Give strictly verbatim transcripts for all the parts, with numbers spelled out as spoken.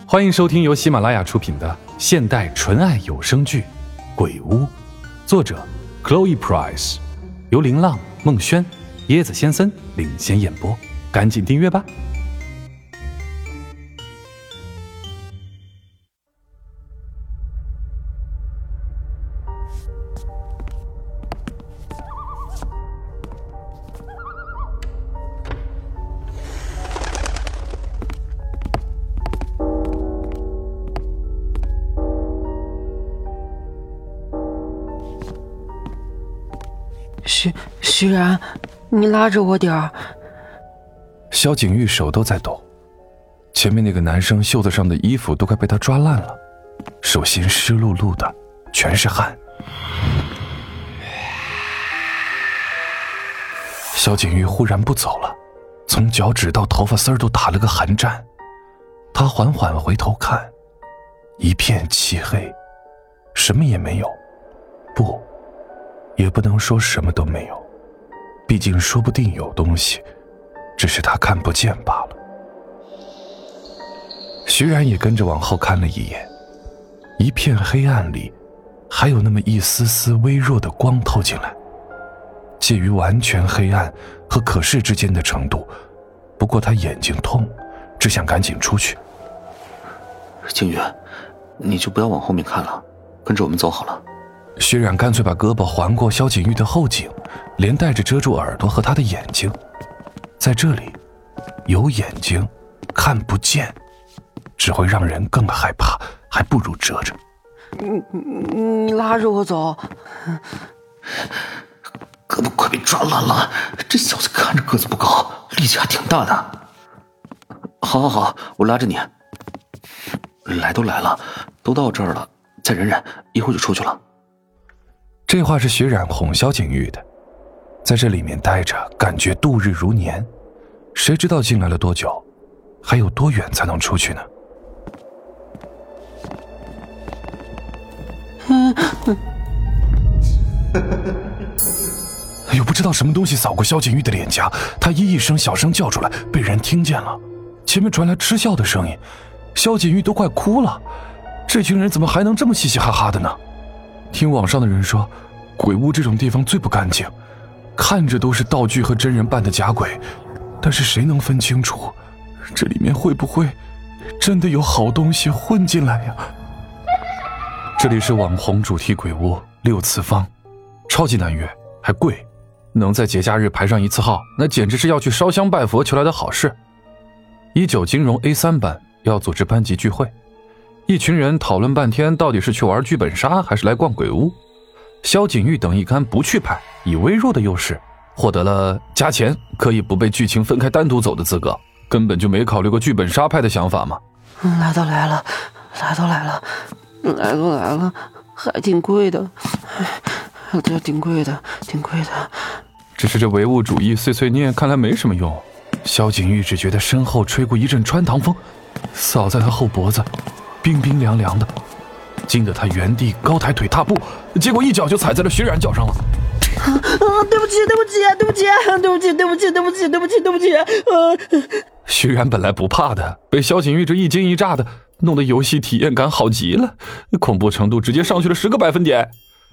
欢迎收听由喜马拉雅出品的现代纯爱有声剧《鬼屋》，作者 Chloe Price， 由林浪、孟轩、椰子先生领衔演播，赶紧订阅吧。 徐徐然，你拉着我点儿。 萧景玉手都在抖，前面那个男生袖子上的衣服都快被他抓烂了，手心湿漉漉的，全是汗。萧景玉忽然不走了，从脚趾到头发丝儿都打了个寒战。他缓缓回头看，一片漆黑，什么也没有。不，也不能说什么都没有，毕竟说不定有东西，只是他看不见罢了。徐然也跟着往后看了一眼，一片黑暗里还有那么一丝丝微弱的光透进来，介于完全黑暗和可视之间的程度。不过他眼睛痛，只想赶紧出去。 景宇，你就不要往后面看了，跟着我们走好了。 薛冉干脆把胳膊环过萧景玉的后颈，连带着遮住耳朵和他的眼睛。在这里，有眼睛看不见，只会让人更害怕，还不如遮着。 你你你拉着我走。 胳膊快被抓烂了，这小子看着个子不高，力气还挺大的。好好好，我拉着你。来都来了，都到这儿了，再忍忍，一会儿就出去了。 这话是薛冉哄萧景玉的，在这里面待着，感觉度日如年，谁知道进来了多久，还有多远才能出去呢？哎呦，不知道什么东西扫过萧景玉的脸颊，他咦一声小声叫出来，被人听见了。前面传来嗤笑的声音，萧景玉都快哭了。这群人怎么还能这么嘻嘻哈哈的呢？听网上的人说，鬼屋这种地方最不干净，看着都是道具和真人扮的假鬼，但是谁能分清楚这里面会不会真的有好东西混进来呀？这里是网红主题鬼屋六次方，超级难约还贵，能在节假日排上一次号，那简直是要去烧香拜佛求来的好事。一九金融 A 三 班要组织班级聚会，一群人讨论半天，到底是去玩剧本杀还是来逛鬼屋。萧景玉等一干不去派，以微弱的优势获得了加钱可以不被剧情分开单独走的资格，根本就没考虑过剧本杀派的想法嘛。 来都来了，来都来了，来都来了，还挺贵的，这挺贵的，挺贵的。 只是这唯物主义碎碎念看来没什么用。萧景玉只觉得身后吹过一阵穿堂风，扫在他后脖子，冰冰凉凉的，惊得他原地高抬腿踏步，结果一脚就踩在了徐冉脚上了。 啊，对不起，对不起，对不起，对不起，对不起，对不起，对不起，对不起。呃， 徐冉本来不怕的，被萧景玉这一惊一乍的，弄得游戏体验感好极了，恐怖程度直接上去了十个百分点。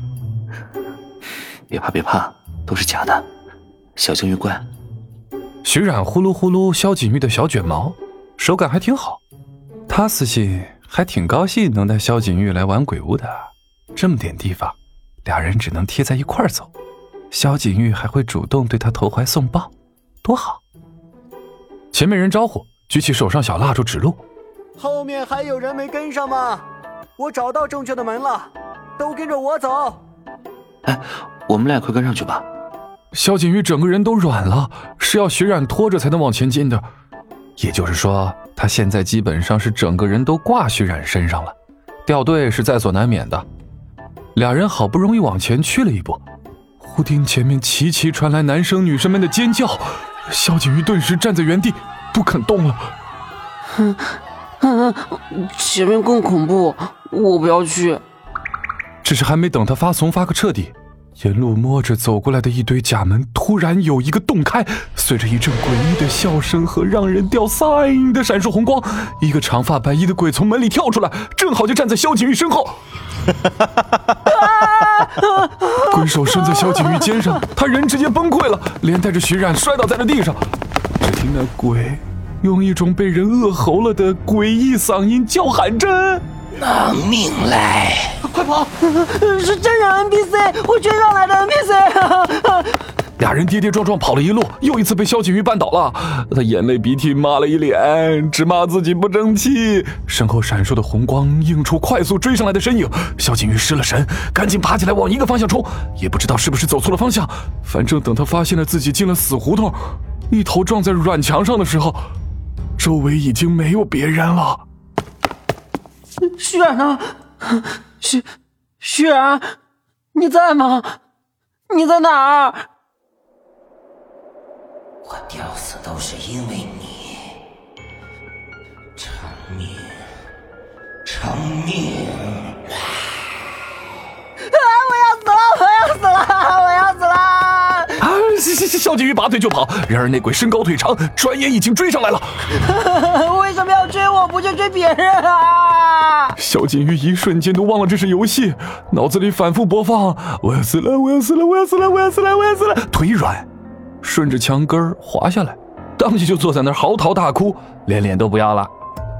别怕别怕，都是假的，小景玉乖。 徐冉呼噜呼噜萧景玉的小卷毛，手感还挺好。他私信还挺高兴能带萧景玉来玩鬼屋的，这么点地方，俩人只能贴在一块儿走，萧景玉还会主动对他投怀送抱，多好。前面人招呼，举起手上小蜡烛指路。 后面还有人没跟上吗？我找到正确的门了，都跟着我走。 哎，我们俩快跟上去吧。 萧景玉整个人都软了，是要徐冉拖着才能往前进的，也就是说他现在基本上是整个人都挂徐冉身上了，掉队是在所难免的。俩人好不容易往前去了一步，忽听前面齐齐传来男生女生们的尖叫，萧景玉顿时站在原地不肯动了。 嗯嗯，前面更恐怖，我不要去。 只是还没等他发怂发个彻底， 沿路摸着走过来的一堆假门，突然有一个洞开，随着一阵诡异的笑声和让人掉腮的闪烁红光，一个长发白衣的鬼从门里跳出来，正好就站在萧景玉身后。鬼手伸在萧景玉肩上，他人直接崩溃了，连带着徐冉摔倒在了地上。只听那鬼用一种被人扼喉了的诡异嗓音叫喊着：“ 拿命来！” 快跑！是真人 N P C， 我追上来的 N P C。 俩人跌跌撞撞跑了一路，又一次被萧景玉绊倒了。他眼泪鼻涕抹了一脸，只骂自己不争气。身后闪烁的红光映出快速追上来的身影，萧景玉失了神，赶紧爬起来往一个方向冲。也不知道是不是走错了方向，反正等他发现了自己进了死胡同，一头撞在软墙上的时候，周围已经没有别人了。 徐冉呢？徐徐冉，你在吗？你在哪儿？ 我吊死都是因为你，偿命，偿命！ 啊！我要死了！我要死了！我要死了！ 啊！萧景玉拔腿就跑，然而那鬼身高腿长，转眼已经追上来了。 为什么要追我，不去追别人啊？ 萧景玉一瞬间都忘了这是游戏，脑子里反复播放：我要死了，我要死了，我要死了，我要死了，我要死了！腿软，顺着墙根滑下来，当即就坐在那儿嚎啕大哭，连脸都不要了。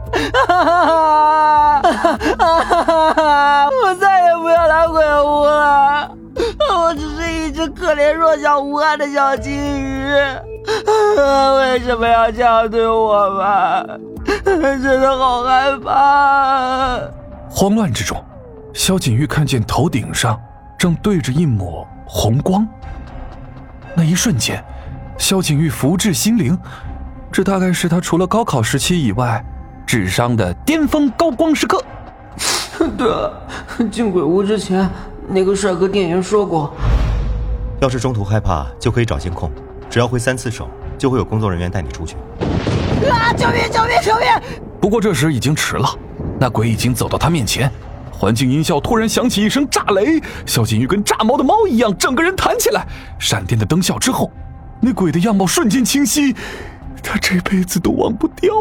我再也不要当鬼巫了，我只是一只可怜弱小无害的小金鱼，为什么要这样对我吧？真的好害怕。 慌乱之中，萧景玉看见头顶上正对着一抹红光，那一瞬间，萧景玉福至心灵，这大概是他除了高考时期以外智商的巅峰高光时刻。 对了，进鬼屋之前，那个帅哥店员说过， 要是中途害怕，就可以找监控，只要挥三次手，就会有工作人员带你出去。 啊！救命！救命！救命！ 不过这时已经迟了，那鬼已经走到他面前，环境音效突然响起一声炸雷，萧景玉跟炸毛的猫一样，整个人弹起来。闪电的灯效之后，那鬼的样貌瞬间清晰，他这辈子都忘不掉。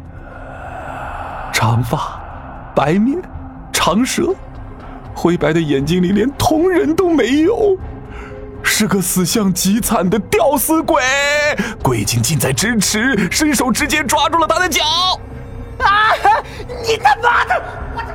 长发，白面，长舌，灰白的眼睛里连瞳仁都没有，是个死相极惨的吊死鬼。鬼已经近在咫尺，伸手直接抓住了他的脚。 啊！你他妈的！我